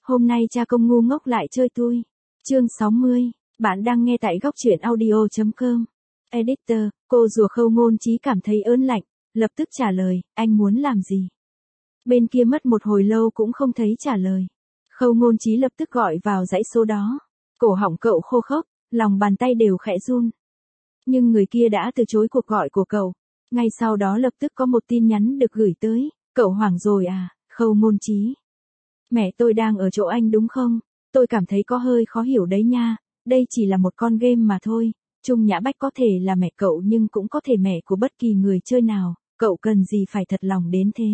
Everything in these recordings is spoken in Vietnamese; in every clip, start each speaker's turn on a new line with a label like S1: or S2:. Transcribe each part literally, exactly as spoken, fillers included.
S1: Hôm nay cha công ngu ngốc lại chơi tui. Chương sáu mươi, bạn đang nghe tại góc truyện audio chấm com. Editor, cô rùa Khâu Ngôn Chí cảm thấy ớn lạnh, lập tức trả lời, anh muốn làm gì? Bên kia mất một hồi lâu cũng không thấy trả lời. Khâu Ngôn Chí lập tức gọi vào dãy số đó. Cổ họng cậu khô khốc, lòng bàn tay đều khẽ run. Nhưng người kia đã từ chối cuộc gọi của cậu. Ngay sau đó lập tức có một tin nhắn được gửi tới. Cậu hoảng rồi à, Khâu Ngôn Chí. Mẹ tôi đang ở chỗ anh đúng không? Tôi cảm thấy có hơi khó hiểu đấy nha. Đây chỉ là một con game mà thôi. Trung Nhã Bách có thể là mẹ cậu nhưng cũng có thể mẹ của bất kỳ người chơi nào. Cậu cần gì phải thật lòng đến thế?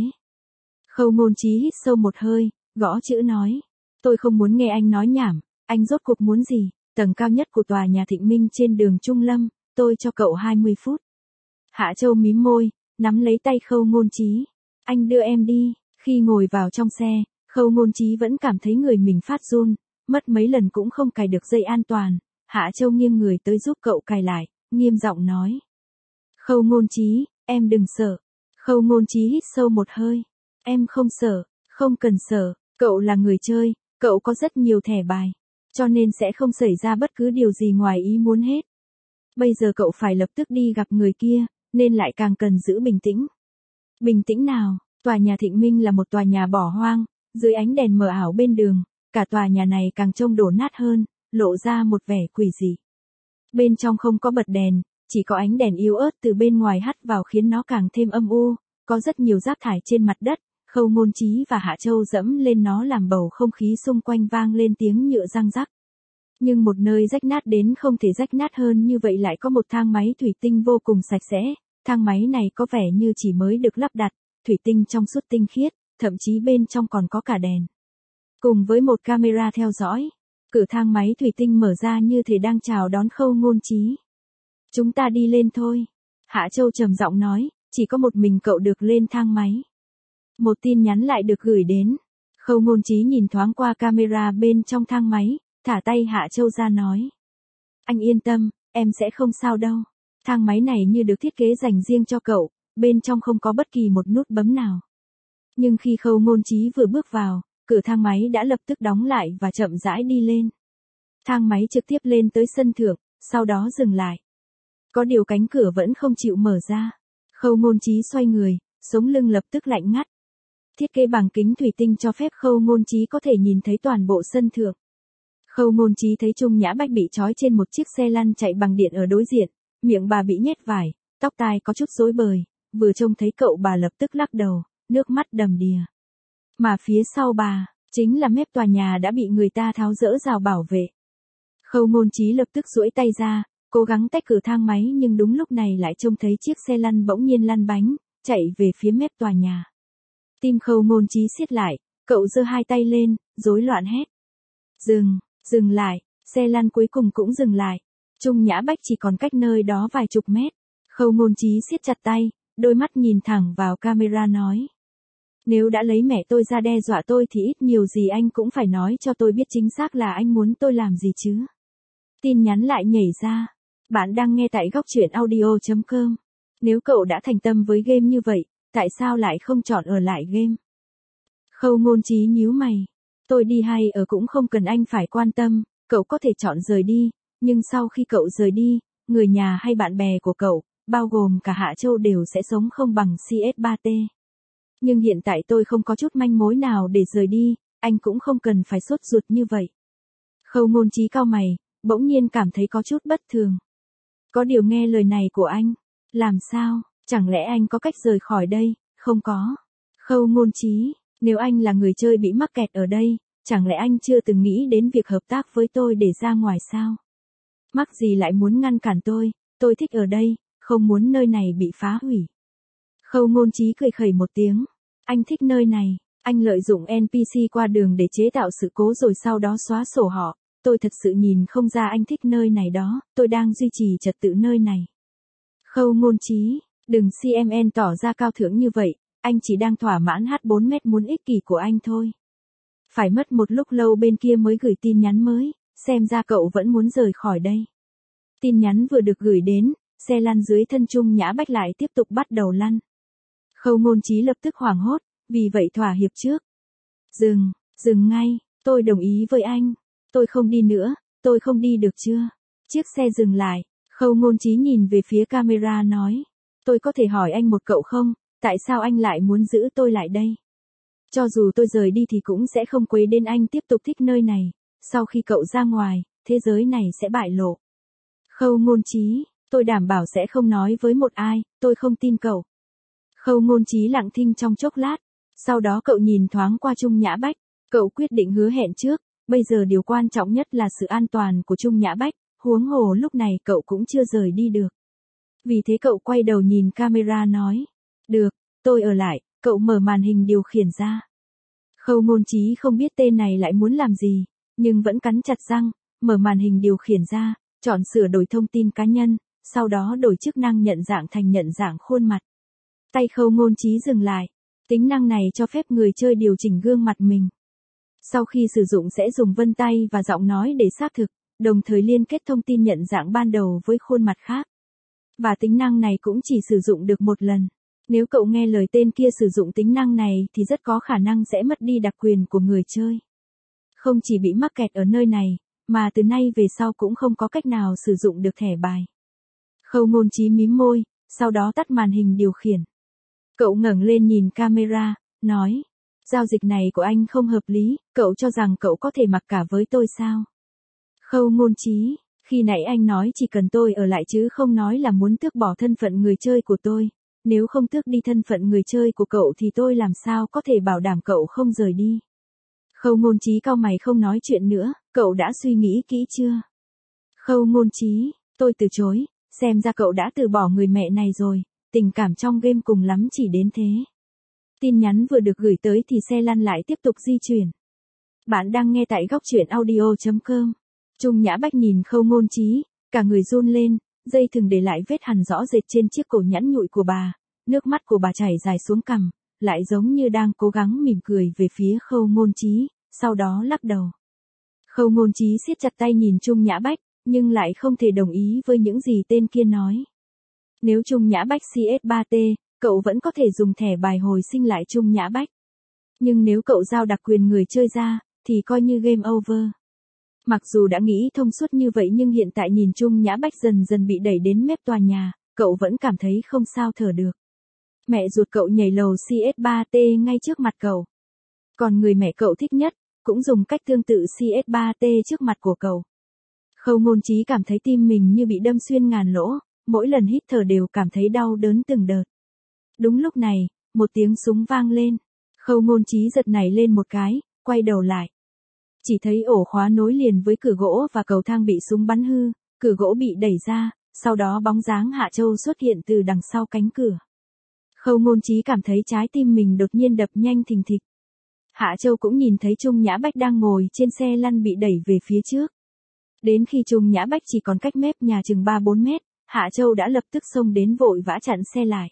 S1: Khâu Ngôn Chí hít sâu một hơi, gõ chữ nói. Tôi không muốn nghe anh nói nhảm. Anh rốt cuộc muốn gì? Tầng cao nhất của tòa nhà Thịnh Minh trên đường Trung Lâm. Tôi cho cậu hai mươi phút. Hạ Châu mím môi, nắm lấy tay Khâu Ngôn Chí. Anh đưa em đi. Khi ngồi vào trong xe, Khâu Ngôn Chí vẫn cảm thấy người mình phát run, mất mấy lần cũng không cài được dây an toàn. Hạ Châu nghiêng người tới giúp cậu cài lại, nghiêm giọng nói. Khâu Ngôn Chí, em đừng sợ. Khâu Ngôn Chí hít sâu một hơi. Em không sợ, không cần sợ, cậu là người chơi, cậu có rất nhiều thẻ bài, cho nên sẽ không xảy ra bất cứ điều gì ngoài ý muốn hết. Bây giờ cậu phải lập tức đi gặp người kia, nên lại càng cần giữ bình tĩnh. Bình tĩnh nào? Tòa nhà Thịnh Minh là một tòa nhà bỏ hoang, dưới ánh đèn mờ ảo bên đường, cả tòa nhà này càng trông đổ nát hơn, lộ ra một vẻ quỷ dị. Bên trong không có bật đèn, chỉ có ánh đèn yếu ớt từ bên ngoài hắt vào khiến nó càng thêm âm u, có rất nhiều rác thải trên mặt đất, Khâu Ngôn Chí và Hạ Châu dẫm lên nó làm bầu không khí xung quanh vang lên tiếng nhựa răng rắc. Nhưng một nơi rách nát đến không thể rách nát hơn như vậy lại có một thang máy thủy tinh vô cùng sạch sẽ, thang máy này có vẻ như chỉ mới được lắp đặt, thủy tinh trong suốt tinh khiết, thậm chí bên trong còn có cả đèn. Cùng với một camera theo dõi, cửa thang máy thủy tinh mở ra như thể đang chào đón Khâu Ngôn Chí. Chúng ta đi lên thôi. Hạ Châu trầm giọng nói, chỉ có một mình cậu được lên thang máy. Một tin nhắn lại được gửi đến. Khâu Ngôn Chí nhìn thoáng qua camera bên trong thang máy, thả tay Hạ Châu ra nói. Anh yên tâm, em sẽ không sao đâu. Thang máy này như được thiết kế dành riêng cho cậu, bên trong không có bất kỳ một nút bấm nào. Nhưng khi Khâu Ngôn Chí vừa bước vào, cửa thang máy đã lập tức đóng lại và chậm rãi đi lên. Thang máy trực tiếp lên tới sân thượng, sau đó dừng lại. Có điều cánh cửa vẫn không chịu mở ra. Khâu Ngôn Chí xoay người, sống lưng lập tức lạnh ngắt. Thiết kế bằng kính thủy tinh cho phép Khâu Ngôn Chí có thể nhìn thấy toàn bộ sân thượng. Khâu Ngôn Chí thấy Trung Nhã Bách bị trói trên một chiếc xe lăn chạy bằng điện ở đối diện, miệng bà bị nhét vải, tóc tai có chút rối bời, vừa trông thấy cậu bà lập tức lắc đầu, nước mắt đầm đìa. Mà phía sau bà, chính là mép tòa nhà đã bị người ta tháo dỡ rào bảo vệ. Khâu Ngôn Chí lập tức duỗi tay ra, cố gắng tách cửa thang máy nhưng đúng lúc này lại trông thấy chiếc xe lăn bỗng nhiên lăn bánh, chạy về phía mép tòa nhà. Tim Khâu Ngôn Chí siết lại, cậu giơ hai tay lên, rối loạn hét. Dừng, dừng lại, xe lăn cuối cùng cũng dừng lại. Trung Nhã Bách chỉ còn cách nơi đó vài chục mét. Khâu Ngôn Chí siết chặt tay, đôi mắt nhìn thẳng vào camera nói. Nếu đã lấy mẹ tôi ra đe dọa tôi thì ít nhiều gì anh cũng phải nói cho tôi biết chính xác là anh muốn tôi làm gì chứ. Tin nhắn lại nhảy ra. Bạn đang nghe tại góc truyện audio chấm com. Nếu cậu đã thành tâm với game như vậy, tại sao lại không chọn ở lại game? Khâu Ngôn Chí nhíu mày. Tôi đi hay ở cũng không cần anh phải quan tâm, cậu có thể chọn rời đi, nhưng sau khi cậu rời đi, người nhà hay bạn bè của cậu, bao gồm cả Hạ Châu đều sẽ sống không bằng C S ba T. Nhưng hiện tại tôi không có chút manh mối nào để rời đi, anh cũng không cần phải sốt ruột như vậy. Khâu Ngôn Chí cau mày, bỗng nhiên cảm thấy có chút bất thường. Có điều nghe lời này của anh, làm sao, chẳng lẽ anh có cách rời khỏi đây? Không có. Khâu Ngôn Chí, nếu anh là người chơi bị mắc kẹt ở đây, chẳng lẽ anh chưa từng nghĩ đến việc hợp tác với tôi để ra ngoài sao? Mắc gì lại muốn ngăn cản tôi, tôi thích ở đây, không muốn nơi này bị phá hủy. Khâu Ngôn Chí cười khẩy một tiếng, anh thích nơi này, anh lợi dụng en pê xê qua đường để chế tạo sự cố rồi sau đó xóa sổ họ, tôi thật sự nhìn không ra anh thích nơi này đó, tôi đang duy trì trật tự nơi này. Khâu Ngôn Chí, đừng xê em en tỏ ra cao thượng như vậy, anh chỉ đang thỏa mãn hát bốn mét muốn ích kỷ của anh thôi. Phải mất một lúc lâu bên kia mới gửi tin nhắn mới, xem ra cậu vẫn muốn rời khỏi đây. Tin nhắn vừa được gửi đến, xe lăn dưới thân Trung Nhã Bách lại tiếp tục bắt đầu lăn. Khâu Ngôn Chí lập tức hoảng hốt, vì vậy thỏa hiệp trước. Dừng, dừng ngay, Tôi đồng ý với anh. Tôi không đi nữa, tôi không đi được chưa? Chiếc xe dừng lại, Khâu Ngôn Chí nhìn về phía camera nói. Tôi có thể hỏi anh một cậu không, tại sao anh lại muốn giữ tôi lại đây? Cho dù tôi rời đi thì cũng sẽ không quấy đến anh tiếp tục thích nơi này. Sau khi cậu ra ngoài, thế giới này sẽ bại lộ. Khâu Ngôn Chí, tôi đảm bảo sẽ không nói với một ai, tôi không tin cậu. Khâu Ngôn Chí lặng thinh trong chốc lát. Sau đó cậu nhìn thoáng qua Trung Nhã Bách. Cậu quyết định hứa hẹn trước, bây giờ điều quan trọng nhất là sự an toàn của Trung Nhã Bách, huống hồ lúc này cậu cũng chưa rời đi được. Vì thế cậu quay đầu nhìn camera nói. Được, tôi ở lại, cậu mở màn hình điều khiển ra. Khâu Ngôn Chí không biết tên này lại muốn làm gì, nhưng vẫn cắn chặt răng, mở màn hình điều khiển ra, chọn sửa đổi thông tin cá nhân, sau đó đổi chức năng nhận dạng thành nhận dạng khuôn mặt. Tay Khâu Ngôn Chí dừng lại, tính năng này cho phép người chơi điều chỉnh gương mặt mình. Sau khi sử dụng sẽ dùng vân tay và giọng nói để xác thực, đồng thời liên kết thông tin nhận dạng ban đầu với khuôn mặt khác. Và tính năng này cũng chỉ sử dụng được một lần. Nếu cậu nghe lời tên kia sử dụng tính năng này thì rất có khả năng sẽ mất đi đặc quyền của người chơi. Không chỉ bị mắc kẹt ở nơi này, mà từ nay về sau cũng không có cách nào sử dụng được thẻ bài. Khâu Ngôn Chí mím môi, sau đó tắt màn hình điều khiển. Cậu ngẩng lên nhìn camera, nói. Giao dịch này của anh không hợp lý, cậu cho rằng cậu có thể mặc cả với tôi sao? Khâu Ngôn Chí, khi nãy anh nói chỉ cần tôi ở lại chứ không nói là muốn tước bỏ thân phận người chơi của tôi. Nếu không tước đi thân phận người chơi của cậu thì tôi làm sao có thể bảo đảm cậu không rời đi. Khâu Ngôn Chí cau mày không nói chuyện nữa, cậu đã suy nghĩ kỹ chưa? Khâu Ngôn Chí, tôi từ chối, xem ra cậu đã từ bỏ người mẹ này rồi, tình cảm trong game cùng lắm chỉ đến thế. Tin nhắn vừa được gửi tới thì xe lăn lại tiếp tục di chuyển. Bạn đang nghe tại góc truyện audio chấm com. Trung Nhã Bách nhìn Khâu Ngôn Chí, cả người run lên, dây thừng để lại vết hằn rõ rệt trên chiếc cổ nhẵn nhụi của bà, nước mắt của bà chảy dài xuống cằm, lại giống như đang cố gắng mỉm cười về phía Khâu Ngôn Chí, sau đó lắc đầu. Khâu Ngôn Chí siết chặt tay nhìn Trung Nhã Bách, nhưng lại không thể đồng ý với những gì tên kia nói. Nếu Trung Nhã Bách xê ét ba tê, cậu vẫn có thể dùng thẻ bài hồi sinh lại Trung Nhã Bách. Nhưng nếu cậu giao đặc quyền người chơi ra, thì coi như game over. Mặc dù đã nghĩ thông suốt như vậy nhưng hiện tại nhìn Trung Nhã Bách dần dần bị đẩy đến mép tòa nhà, cậu vẫn cảm thấy không sao thở được. Mẹ ruột cậu nhảy lầu xê ét ba tê ngay trước mặt cậu. Còn người mẹ cậu thích nhất, cũng dùng cách tương tự xê ét ba tê trước mặt của cậu. Khâu Ngôn Chí cảm thấy tim mình như bị đâm xuyên ngàn lỗ, mỗi lần hít thở đều cảm thấy đau đớn từng đợt. Đúng lúc này, một tiếng súng vang lên. Khâu Ngôn Chí giật nảy lên một cái, quay đầu lại. Chỉ thấy ổ khóa nối liền với cửa gỗ và cầu thang bị súng bắn hư, cửa gỗ bị đẩy ra, sau đó bóng dáng Hạ Châu xuất hiện từ đằng sau cánh cửa. Khâu Ngôn Chí cảm thấy trái tim mình đột nhiên đập nhanh thình thịch. Hạ Châu cũng nhìn thấy Trung Nhã Bách đang ngồi trên xe lăn bị đẩy về phía trước. Đến khi Trung Nhã Bách chỉ còn cách mép nhà chừng ba bốn mét, Hạ Châu đã lập tức xông đến vội vã chặn xe lại.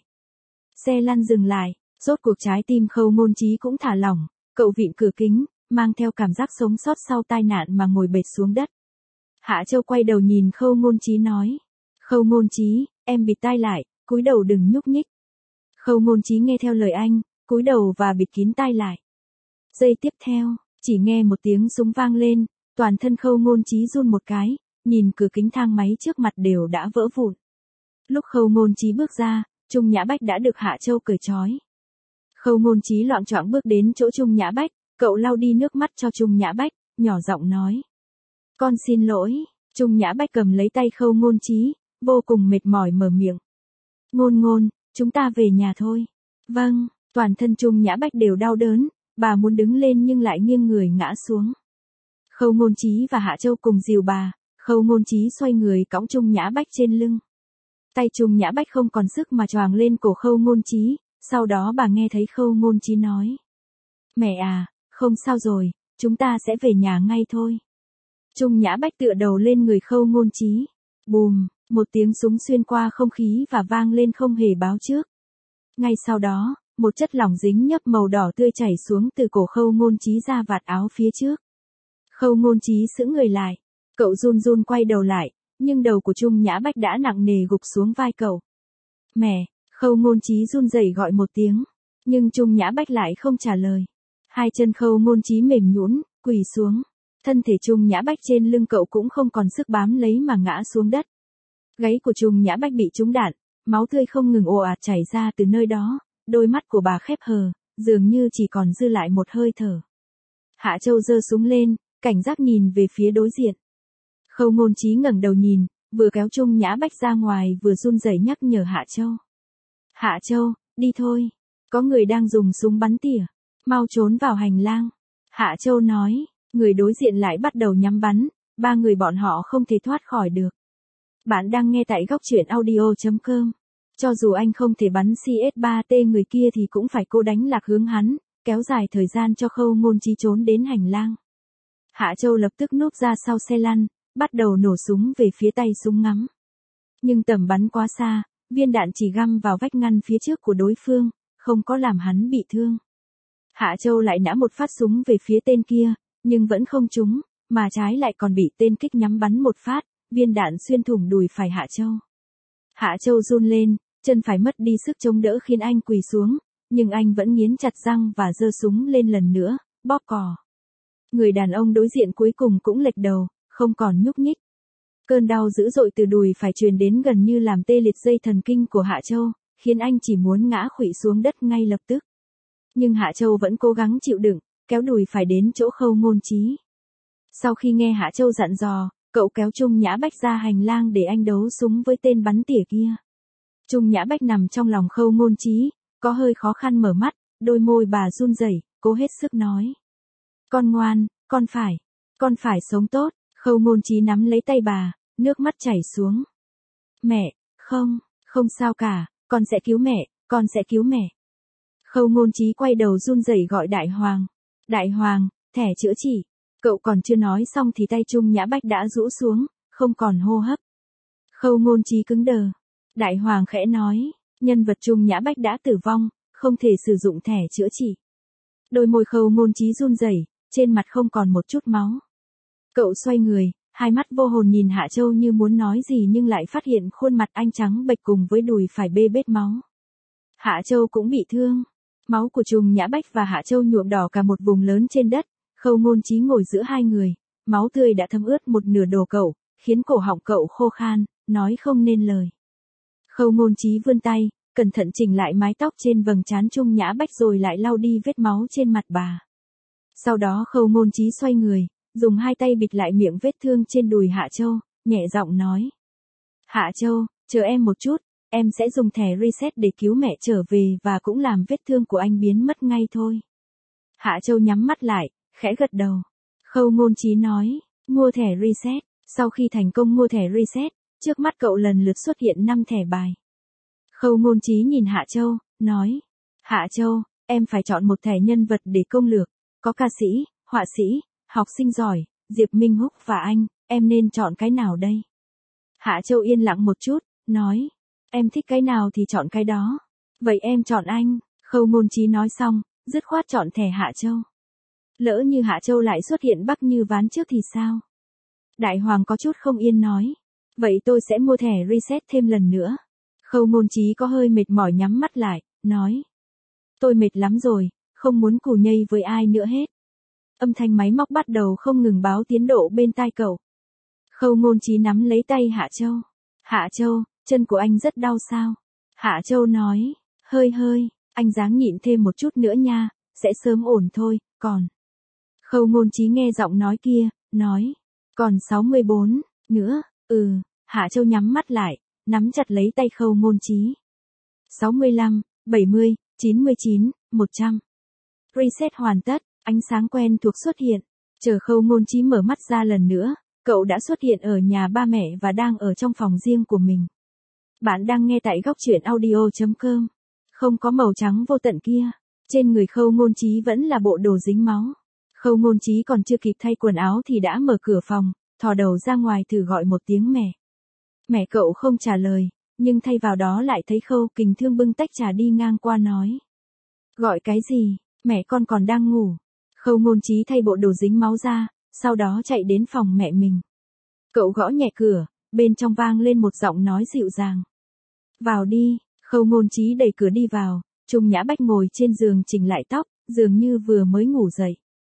S1: Xe lăn dừng lại, rốt cuộc trái tim Khâu Ngôn Chí cũng thả lỏng, cậu vịn cửa kính, mang theo cảm giác sống sót sau tai nạn mà ngồi bệt xuống đất. Hạ Châu quay đầu nhìn Khâu Ngôn Chí nói. Khâu Ngôn Chí, em bịt tai lại, cúi đầu đừng nhúc nhích. Khâu Ngôn Chí nghe theo lời anh, cúi đầu và bịt kín tai lại. Giây tiếp theo, chỉ nghe một tiếng súng vang lên, toàn thân Khâu Ngôn Chí run một cái, nhìn cửa kính thang máy trước mặt đều đã vỡ vụn. Lúc Khâu Ngôn Chí bước ra, Trung Nhã Bách đã được Hạ Châu cởi trói. Khâu Ngôn Chí loạng choạng bước đến chỗ Trung Nhã Bách, cậu lau đi nước mắt cho Trung Nhã Bách, nhỏ giọng nói. Con xin lỗi, Trung Nhã Bách cầm lấy tay Khâu Ngôn Chí, vô cùng mệt mỏi mở miệng. Ngôn Ngôn, chúng ta về nhà thôi. Vâng, toàn thân Trung Nhã Bách đều đau đớn, bà muốn đứng lên nhưng lại nghiêng người ngã xuống. Khâu Ngôn Chí và Hạ Châu cùng dìu bà, Khâu Ngôn Chí xoay người cõng Trung Nhã Bách trên lưng. Tay Trung Nhã Bách không còn sức mà choàng lên cổ Khâu Ngôn Chí, sau đó bà nghe thấy Khâu Ngôn Chí nói. Mẹ à, không sao rồi, chúng ta sẽ về nhà ngay thôi. Trung Nhã Bách tựa đầu lên người Khâu Ngôn Chí. Bùm, một tiếng súng xuyên qua không khí và vang lên không hề báo trước. Ngay sau đó, một chất lỏng dính nhấp màu đỏ tươi chảy xuống từ cổ Khâu Ngôn Chí ra vạt áo phía trước. Khâu Ngôn Chí sững người lại, cậu run run quay đầu lại, nhưng đầu của Trung Nhã Bách đã nặng nề gục xuống vai cậu. Mẹ, Khâu Ngôn Chí run rẩy gọi một tiếng, nhưng Trung Nhã Bách lại không trả lời. Hai chân Khâu Ngôn Chí mềm nhũn, quỳ xuống. Thân thể Trung Nhã Bách trên lưng cậu cũng không còn sức bám lấy mà ngã xuống đất. Gáy của Trung Nhã Bách bị trúng đạn, máu tươi không ngừng ồ ạt chảy ra từ nơi đó, đôi mắt của bà khép hờ, dường như chỉ còn dư lại một hơi thở. Hạ Châu giơ súng lên, cảnh giác nhìn về phía đối diện. Khâu Ngôn Chí ngẩng đầu nhìn, vừa kéo Trung Nhã Bách ra ngoài vừa run rẩy nhắc nhở Hạ Châu. Hạ Châu, đi thôi. Có người đang dùng súng bắn tỉa. Mau trốn vào hành lang. Hạ Châu nói, người đối diện lại bắt đầu nhắm bắn, ba người bọn họ không thể thoát khỏi được. Bạn đang nghe tại góc truyện audio chấm com. Cho dù anh không thể bắn C S ba T người kia thì cũng phải cố đánh lạc hướng hắn, kéo dài thời gian cho Khâu Ngôn Chí trốn đến hành lang. Hạ Châu lập tức núp ra sau xe lăn, bắt đầu nổ súng về phía tay súng ngắm. Nhưng tầm bắn quá xa, viên đạn chỉ găm vào vách ngăn phía trước của đối phương, không có làm hắn bị thương. Hạ Châu lại nã một phát súng về phía tên kia, nhưng vẫn không trúng, mà trái lại còn bị tên kích nhắm bắn một phát, viên đạn xuyên thủng đùi phải Hạ Châu. Hạ Châu run lên, chân phải mất đi sức chống đỡ khiến anh quỳ xuống, nhưng anh vẫn nghiến chặt răng và giơ súng lên lần nữa, bóp cò. Người đàn ông đối diện cuối cùng cũng lệch đầu, không còn nhúc nhích. Cơn đau dữ dội từ đùi phải truyền đến gần như làm tê liệt dây thần kinh của Hạ Châu, khiến anh chỉ muốn ngã khuỵu xuống đất ngay lập tức. Nhưng Hạ Châu vẫn cố gắng chịu đựng, kéo đùi phải đến chỗ Khâu Ngôn Chí. Sau khi nghe Hạ Châu dặn dò, cậu kéo Trung Nhã Bách ra hành lang để anh đấu súng với tên bắn tỉa kia. Trung Nhã Bách nằm trong lòng Khâu Ngôn Chí, có hơi khó khăn mở mắt, đôi môi bà run rẩy, cố hết sức nói. Con ngoan, con phải, con phải sống tốt. Khâu Ngôn Chí nắm lấy tay bà, nước mắt chảy xuống. Mẹ, không, không sao cả, con sẽ cứu mẹ, con sẽ cứu mẹ. Khâu Ngôn Chí quay đầu run rẩy gọi Đại Hoàng. Đại Hoàng, thẻ chữa trị. Cậu còn chưa nói xong thì tay Trung Nhã Bách đã rũ xuống, không còn hô hấp. Khâu Ngôn Chí cứng đờ. Đại Hoàng khẽ nói, nhân vật Trung Nhã Bách đã tử vong, không thể sử dụng thẻ chữa trị. Đôi môi Khâu Ngôn Chí run rẩy, trên mặt không còn một chút máu. Cậu xoay người, hai mắt vô hồn nhìn Hạ Châu như muốn nói gì nhưng lại phát hiện khuôn mặt anh trắng bệch cùng với đùi phải bê bết máu. Hạ Châu cũng bị thương. Máu của Trung Nhã Bách và Hạ Châu nhuộm đỏ cả một vùng lớn trên đất. Khâu Ngôn Chí ngồi giữa hai người, máu tươi đã thấm ướt một nửa đồ cậu, khiến cổ họng cậu khô khan, nói không nên lời. Khâu Ngôn Chí vươn tay, cẩn thận chỉnh lại mái tóc trên vầng trán Trung Nhã Bách rồi lại lau đi vết máu trên mặt bà. Sau đó Khâu Ngôn Chí xoay người, dùng hai tay bịt lại miệng vết thương trên đùi Hạ Châu, nhẹ giọng nói. Hạ Châu, chờ em một chút, em sẽ dùng thẻ reset để cứu mẹ trở về và cũng làm vết thương của anh biến mất ngay thôi. Hạ Châu nhắm mắt lại, khẽ gật đầu. Khâu Ngôn Chí nói, mua thẻ reset. Sau khi thành công mua thẻ reset, trước mắt cậu lần lượt xuất hiện năm thẻ bài. Khâu Ngôn Chí nhìn Hạ Châu, nói. Hạ Châu, em phải chọn một thẻ nhân vật để công lược. Có ca sĩ, họa sĩ, học sinh giỏi, Diệp Minh Húc và anh, em nên chọn cái nào đây? Hạ Châu yên lặng một chút, nói. Em thích cái nào thì chọn cái đó. Vậy em chọn anh. Khâu Ngôn Chí nói xong, dứt khoát chọn thẻ Hạ Châu. Lỡ như Hạ Châu lại xuất hiện bắc như ván trước thì sao? Đại Hoàng có chút không yên nói. Vậy tôi sẽ mua thẻ reset thêm lần nữa. Khâu Ngôn Chí có hơi mệt mỏi nhắm mắt lại, nói. Tôi mệt lắm rồi, không muốn cù nhây với ai nữa hết. Âm thanh máy móc bắt đầu không ngừng báo tiến độ bên tai cậu. Khâu Ngôn Chí nắm lấy tay Hạ Châu. Hạ Châu, chân của anh rất đau sao? Hạ Châu nói, hơi hơi, anh ráng nhịn thêm một chút nữa nha, sẽ sớm ổn thôi, còn. Khâu Ngôn Chí nghe giọng nói kia, nói, còn sáu mươi bốn, nữa, ừ, Hạ Châu nhắm mắt lại, nắm chặt lấy tay Khâu Ngôn Chí. sáu mươi lăm, bảy mươi, chín mươi chín, một trăm. Reset hoàn tất, ánh sáng quen thuộc xuất hiện. Chờ Khâu Ngôn Chí mở mắt ra lần nữa, cậu đã xuất hiện ở nhà ba mẹ và đang ở trong phòng riêng của mình. Bạn đang nghe tại góc truyện audio chấm com. Không có màu trắng vô tận kia. Trên người Khâu Ngôn Chí vẫn là bộ đồ dính máu. Khâu Ngôn Chí còn chưa kịp thay quần áo thì đã mở cửa phòng, thò đầu ra ngoài thử gọi một tiếng mẹ. Mẹ cậu không trả lời, nhưng thay vào đó lại thấy Khâu Kình Thương bưng tách trà đi ngang qua nói. Gọi cái gì, mẹ con còn đang ngủ. Khâu Ngôn Chí thay bộ đồ dính máu ra, sau đó chạy đến phòng mẹ mình. Cậu gõ nhẹ cửa, bên trong vang lên một giọng nói dịu dàng. Vào đi. Khâu Ngôn Chí đẩy cửa đi vào, Trung Nhã Bách ngồi trên giường chỉnh lại tóc, dường như vừa mới ngủ dậy.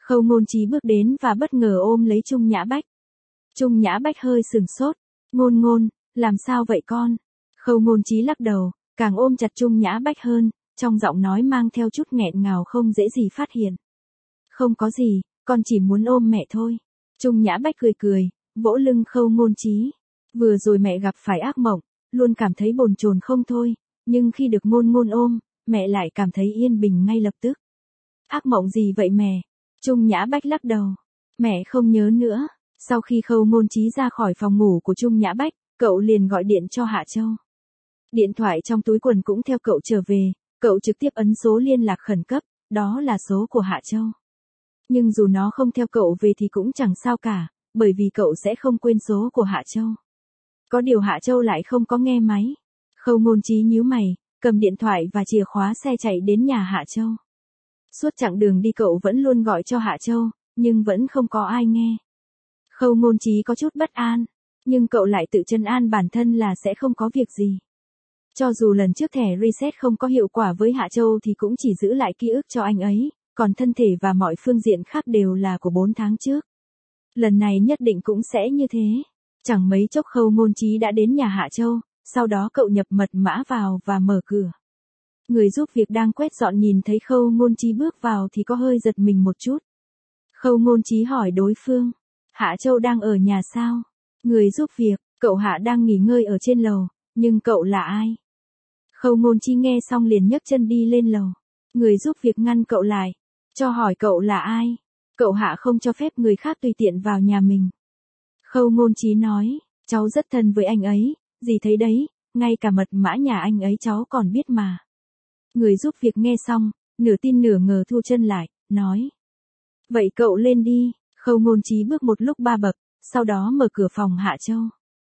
S1: Khâu Ngôn Chí bước đến và bất ngờ ôm lấy Trung Nhã Bách. Trung Nhã Bách hơi sừng sốt. Ngôn ngôn, làm sao vậy con? Khâu Ngôn Chí lắc đầu, càng ôm chặt Trung Nhã Bách hơn, trong giọng nói mang theo chút nghẹn ngào không dễ gì phát hiện. Không có gì, con chỉ muốn ôm mẹ thôi. Trung Nhã Bách cười cười, vỗ lưng Khâu Ngôn Chí. Vừa rồi mẹ gặp phải ác mộng, luôn cảm thấy bồn chồn không thôi, nhưng khi được ngôn ngôn ôm, mẹ lại cảm thấy yên bình ngay lập tức. Ác mộng gì vậy mẹ? Trung Nhã Bách lắc đầu. Mẹ không nhớ nữa. Sau khi Khâu Ngôn Chí ra khỏi phòng ngủ của Trung Nhã Bách, cậu liền gọi điện cho Hạ Châu. Điện thoại trong túi quần cũng theo cậu trở về, cậu trực tiếp ấn số liên lạc khẩn cấp, đó là số của Hạ Châu. Nhưng dù nó không theo cậu về thì cũng chẳng sao cả, bởi vì cậu sẽ không quên số của Hạ Châu. Có điều Hạ Châu lại không có nghe máy. Khâu Ngôn Chí nhíu mày, cầm điện thoại và chìa khóa xe chạy đến nhà Hạ Châu. Suốt chặng đường đi cậu vẫn luôn gọi cho Hạ Châu, nhưng vẫn không có ai nghe. Khâu Ngôn Chí có chút bất an, nhưng cậu lại tự trấn an bản thân là sẽ không có việc gì. Cho dù lần trước thẻ reset không có hiệu quả với Hạ Châu thì cũng chỉ giữ lại ký ức cho anh ấy, còn thân thể và mọi phương diện khác đều là của bốn tháng trước. Lần này nhất định cũng sẽ như thế. Chẳng mấy chốc Khâu Ngôn Chí đã đến nhà Hạ Châu, sau đó cậu nhập mật mã vào và mở cửa. Người giúp việc đang quét dọn nhìn thấy Khâu Ngôn Chí bước vào thì có hơi giật mình một chút. Khâu Ngôn Chí hỏi đối phương, Hạ Châu đang ở nhà sao? Người giúp việc, cậu Hạ đang nghỉ ngơi ở trên lầu, nhưng cậu là ai? Khâu Ngôn Chí nghe xong liền nhấc chân đi lên lầu. Người giúp việc ngăn cậu lại, cho hỏi cậu là ai? Cậu Hạ không cho phép người khác tùy tiện vào nhà mình. Khâu Ngôn Chí nói, cháu rất thân với anh ấy, dì thấy đấy, ngay cả mật mã nhà anh ấy cháu còn biết mà. Người giúp việc nghe xong, nửa tin nửa ngờ thu chân lại, nói. Vậy cậu lên đi. Khâu Ngôn Chí bước một lúc ba bậc, sau đó mở cửa phòng Hạ Châu.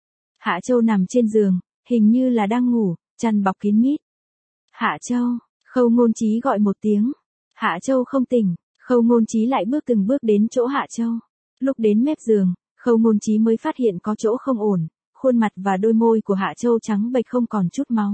S1: Hạ Châu nằm trên giường, hình như là đang ngủ, chăn bọc kín mít. Hạ Châu, Khâu Ngôn Chí gọi một tiếng. Hạ Châu không tỉnh, Khâu Ngôn Chí lại bước từng bước đến chỗ Hạ Châu. Lúc đến mép giường, Khâu Ngôn Chí mới phát hiện có chỗ không ổn, khuôn mặt và đôi môi của Hạ Châu trắng bệch không còn chút máu.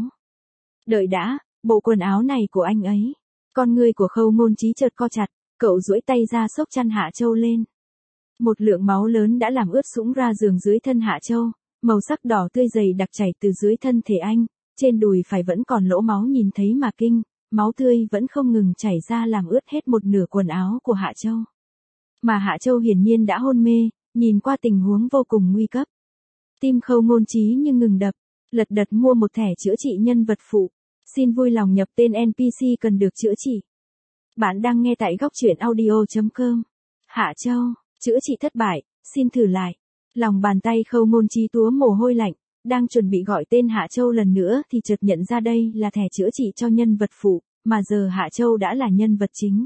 S1: Đợi đã, bộ quần áo này của anh ấy. Con ngươi của Khâu Ngôn Chí chợt co chặt, cậu duỗi tay ra xốc chăn Hạ Châu lên. Một lượng máu lớn đã làm ướt sũng ra giường dưới thân Hạ Châu, màu sắc đỏ tươi dày đặc chảy từ dưới thân thể anh, trên đùi phải vẫn còn lỗ máu nhìn thấy mà kinh, máu tươi vẫn không ngừng chảy ra làm ướt hết một nửa quần áo của Hạ Châu. Mà Hạ Châu hiển nhiên đã hôn mê, nhìn qua tình huống vô cùng nguy cấp. Tim Khâu Ngôn Chí như ngừng đập, lật đật mua một thẻ chữa trị nhân vật phụ. Xin vui lòng nhập tên en pê xê cần được chữa trị. Bạn đang nghe tại góc truyện audio chấm com. Hạ Châu, chữa trị thất bại, xin thử lại. Lòng bàn tay Khâu Ngôn Chí túa mồ hôi lạnh, đang chuẩn bị gọi tên Hạ Châu lần nữa thì chợt nhận ra đây là thẻ chữa trị cho nhân vật phụ, mà giờ Hạ Châu đã là nhân vật chính.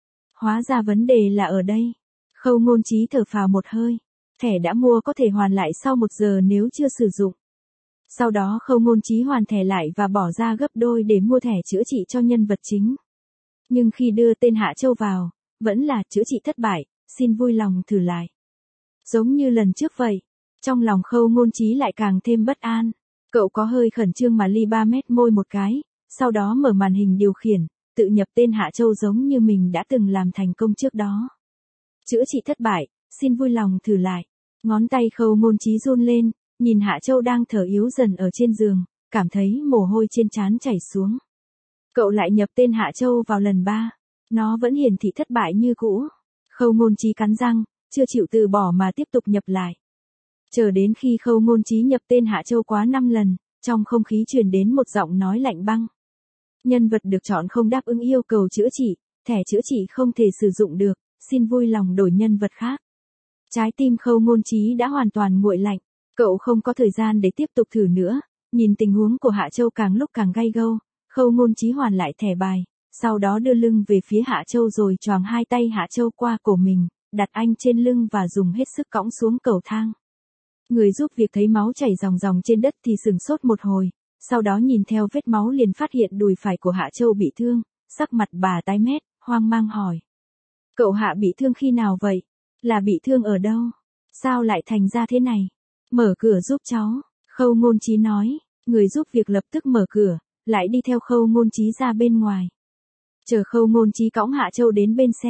S1: Hóa ra vấn đề là ở đây. Khâu Ngôn Chí thở phào một hơi. Thẻ đã mua có thể hoàn lại sau một giờ nếu chưa sử dụng. Sau đó Khâu Ngôn Chí hoàn thẻ lại và bỏ ra gấp đôi để mua thẻ chữa trị cho nhân vật chính. Nhưng khi đưa tên Hạ Châu vào, vẫn là chữa trị thất bại, xin vui lòng thử lại. Giống như lần trước vậy, trong lòng Khâu Ngôn Chí lại càng thêm bất an. Cậu có hơi khẩn trương mà li ba mét môi một cái, sau đó mở màn hình điều khiển, tự nhập tên Hạ Châu giống như mình đã từng làm thành công trước đó. Chữa trị thất bại, xin vui lòng thử lại. Ngón tay Khâu Ngôn Chí run lên, nhìn Hạ Châu đang thở yếu dần ở trên giường, cảm thấy mồ hôi trên trán chảy xuống. Cậu lại nhập tên Hạ Châu vào lần ba, nó vẫn hiển thị thất bại như cũ. Khâu Ngôn Chí cắn răng, chưa chịu từ bỏ mà tiếp tục nhập lại. Chờ đến khi Khâu Ngôn Chí nhập tên Hạ Châu quá năm lần, trong không khí truyền đến một giọng nói lạnh băng. Nhân vật được chọn không đáp ứng yêu cầu chữa trị, thẻ chữa trị không thể sử dụng được, xin vui lòng đổi nhân vật khác. Trái tim Khâu Ngôn Chí đã hoàn toàn nguội lạnh, cậu không có thời gian để tiếp tục thử nữa, nhìn tình huống của Hạ Châu càng lúc càng gay gâu, Khâu Ngôn Chí hoàn lại thẻ bài, sau đó đưa lưng về phía Hạ Châu rồi choàng hai tay Hạ Châu qua cổ mình, đặt anh trên lưng và dùng hết sức cõng xuống cầu thang. Người giúp việc thấy máu chảy ròng ròng trên đất thì sửng sốt một hồi, sau đó nhìn theo vết máu liền phát hiện đùi phải của Hạ Châu bị thương, sắc mặt bà tái mét, hoang mang hỏi. Cậu Hạ bị thương khi nào vậy? Là bị thương ở đâu? Sao lại thành ra thế này? Mở cửa giúp cháu, Khâu Ngôn Chí nói, người giúp việc lập tức mở cửa, lại đi theo Khâu Ngôn Chí ra bên ngoài. Chờ Khâu Ngôn Chí cõng Hạ Châu đến bên xe,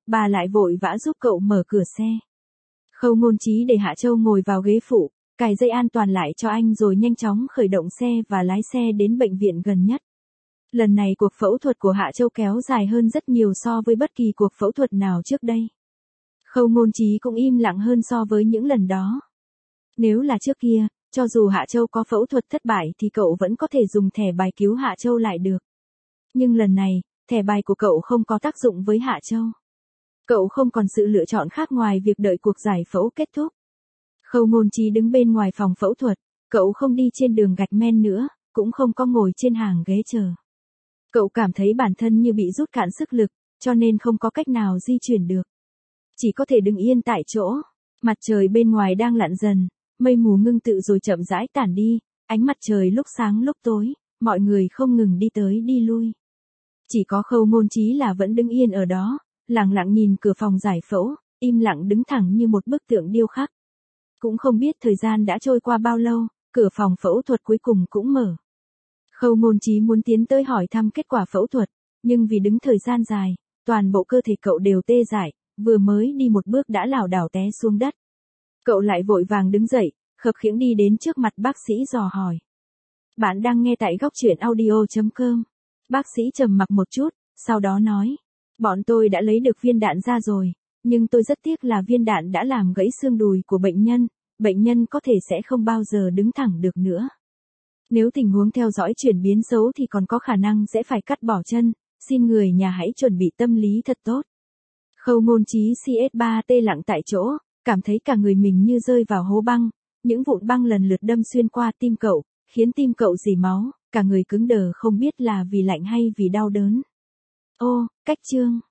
S1: bà lại vội vã giúp cậu mở cửa xe. Khâu Ngôn Trí để Hạ Châu ngồi vào ghế phụ, cài dây an toàn lại cho anh rồi nhanh chóng khởi động xe và lái xe đến bệnh viện gần nhất. Lần này cuộc phẫu thuật của Hạ Châu kéo dài hơn rất nhiều so với bất kỳ cuộc phẫu thuật nào trước đây. Khâu Ngôn Trí cũng im lặng hơn so với những lần đó. Nếu là trước kia, cho dù Hạ Châu có phẫu thuật thất bại thì cậu vẫn có thể dùng thẻ bài cứu Hạ Châu lại được. Nhưng lần này, thẻ bài của cậu không có tác dụng với Hạ Châu. Cậu không còn sự lựa chọn khác ngoài việc đợi cuộc giải phẫu kết thúc. Khâu Ngôn Trí đứng bên ngoài phòng phẫu thuật, cậu không đi trên đường gạch men nữa, cũng không có ngồi trên hàng ghế chờ. Cậu cảm thấy bản thân như bị rút cạn sức lực, cho nên không có cách nào di chuyển được. Chỉ có thể đứng yên tại chỗ. Mặt trời bên ngoài đang lặn dần, mây mù ngưng tụ rồi chậm rãi tản đi, ánh mặt trời lúc sáng lúc tối, mọi người không ngừng đi tới đi lui. Chỉ có Khâu Ngôn Trí là vẫn đứng yên ở đó, lặng lặng nhìn cửa phòng giải phẫu, im lặng đứng thẳng như một bức tượng điêu khắc. Cũng không biết thời gian đã trôi qua bao lâu, cửa phòng phẫu thuật cuối cùng cũng mở. Khâu Ngôn Trí muốn tiến tới hỏi thăm kết quả phẫu thuật, nhưng vì đứng thời gian dài, toàn bộ cơ thể cậu đều tê dại, vừa mới đi một bước đã lảo đảo té xuống đất. Cậu lại vội vàng đứng dậy, khập khiễng đi đến trước mặt bác sĩ dò hỏi. Bạn đang nghe tại góc truyện audio chấm com. Bác sĩ trầm mặc một chút, sau đó nói. Bọn tôi đã lấy được viên đạn ra rồi, nhưng tôi rất tiếc là viên đạn đã làm gãy xương đùi của bệnh nhân, bệnh nhân có thể sẽ không bao giờ đứng thẳng được nữa. Nếu tình huống theo dõi chuyển biến xấu thì còn có khả năng sẽ phải cắt bỏ chân, xin người nhà hãy chuẩn bị tâm lý thật tốt. Khâu Ngôn Trí xê ét ba tê lặng tại chỗ, cảm thấy cả người mình như rơi vào hố băng, những vụn băng lần lượt đâm xuyên qua tim cậu, khiến tim cậu rỉ máu, cả người cứng đờ không biết là vì lạnh hay vì đau đớn. Ô, cách chương.